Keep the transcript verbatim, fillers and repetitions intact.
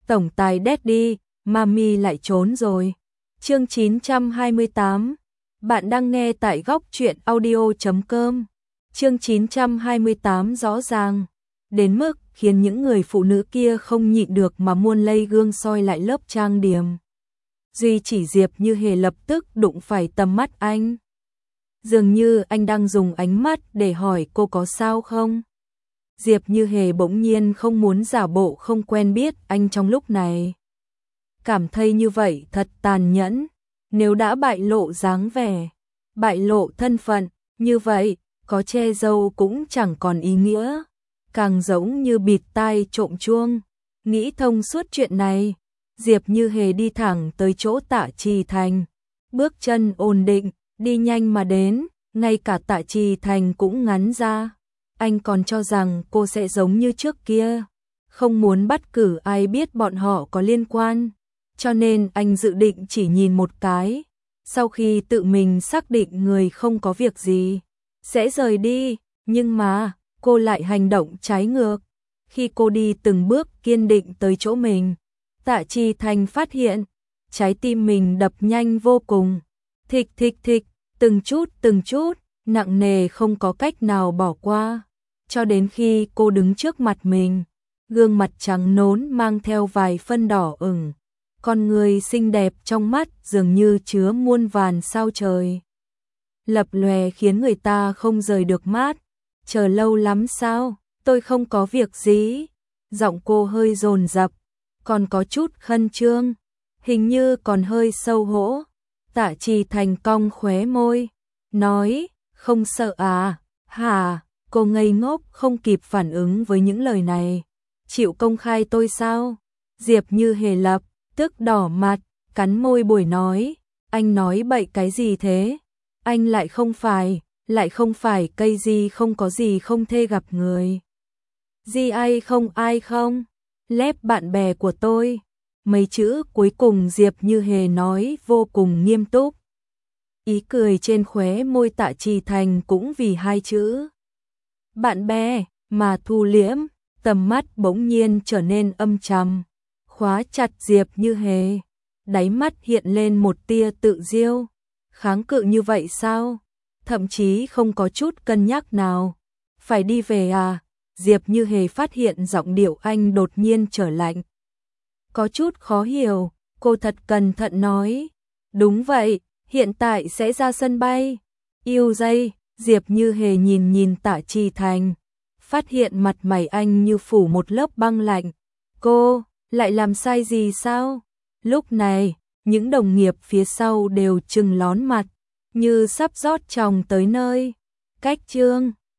Tổng tài Daddy, Mami lại trốn rồi. Chương chín trăm hai mươi tám. Bạn đang nghe tại góc truyện audio chấm com. Chương chín trăm hai mươi tám rõ ràng đến mức khiến những người phụ nữ kia không nhịn được mà muôn lây gương soi lại lớp trang điểm. Duy chỉ Diệp Như Hề lập tức đụng phải tầm mắt anh. Dường như anh đang dùng ánh mắt để hỏi cô có sao không. Diệp Như Hề bỗng nhiên không muốn giả bộ không quen biết anh trong lúc này. Cảm thấy như vậy thật tàn nhẫn. Nếu đã bại lộ dáng vẻ, bại lộ thân phận, như vậy, có che râu cũng chẳng còn ý nghĩa. Càng giống như bịt tai trộm chuông. Nghĩ thông suốt chuyện này, Diệp Như Hề đi thẳng tới chỗ Tạ Trì Thành. Bước chân ổn định, đi nhanh mà đến, ngay cả Tạ Trì Thành cũng ngắn ra. Anh còn cho rằng cô sẽ giống như trước kia, không muốn bắt cử ai biết bọn họ có liên quan, cho nên anh dự định chỉ nhìn một cái, sau khi tự mình xác định người không có việc gì, sẽ rời đi, nhưng mà, cô lại hành động trái ngược. Khi cô đi từng bước kiên định tới chỗ mình, Tạ Trì Thành phát hiện, trái tim mình đập nhanh vô cùng, thịch thịch thịch, từng chút từng chút, nặng nề không có cách nào bỏ qua. Cho đến khi cô đứng trước mặt mình, gương mặt trắng nõn mang theo vài phân đỏ ửng, con người xinh đẹp trong mắt dường như chứa muôn vàn sao trời. Lập lòe khiến người ta không rời được mắt. Chờ lâu lắm sao? Tôi không có việc gì. Giọng cô hơi dồn dập, còn có chút khẩn trương, hình như còn hơi xấu hổ. Tạ Trì Thành cong khóe môi, nói, không sợ à? Hả? Cô ngây ngốc không kịp phản ứng với những lời này. Chịu công khai tôi sao? Diệp Như Hề lập tức đỏ mặt, cắn môi bồi nói, anh nói bậy cái gì thế? Anh lại không phải, lại không phải cây gì không có gì không thê gặp người. Gì ai không ai không? Lép bạn bè của tôi. Mấy chữ cuối cùng Diệp Như Hề nói vô cùng nghiêm túc. Ý cười trên khóe môi Tạ Trì Thành cũng vì hai chữ bạn bè mà thu liễm, tầm mắt bỗng nhiên trở nên âm trầm, khóa chặt Diệp Như Hề, đáy mắt hiện lên một tia tự diêu. Kháng cự như vậy sao? Thậm chí không có chút cân nhắc nào. Phải đi về à? Diệp Như Hề phát hiện giọng điệu anh đột nhiên trở lạnh. Có chút khó hiểu, cô thật cẩn thận nói. Đúng vậy, hiện tại sẽ ra sân bay. Yêu dây, Diệp Như Hề nhìn nhìn Tạ Trì Thành, phát hiện mặt mày anh như phủ một lớp băng lạnh. Cô, lại làm sai gì sao? Lúc này, những đồng nghiệp phía sau đều trừng lón mặt, như sắp rót chồng tới nơi. Cách chương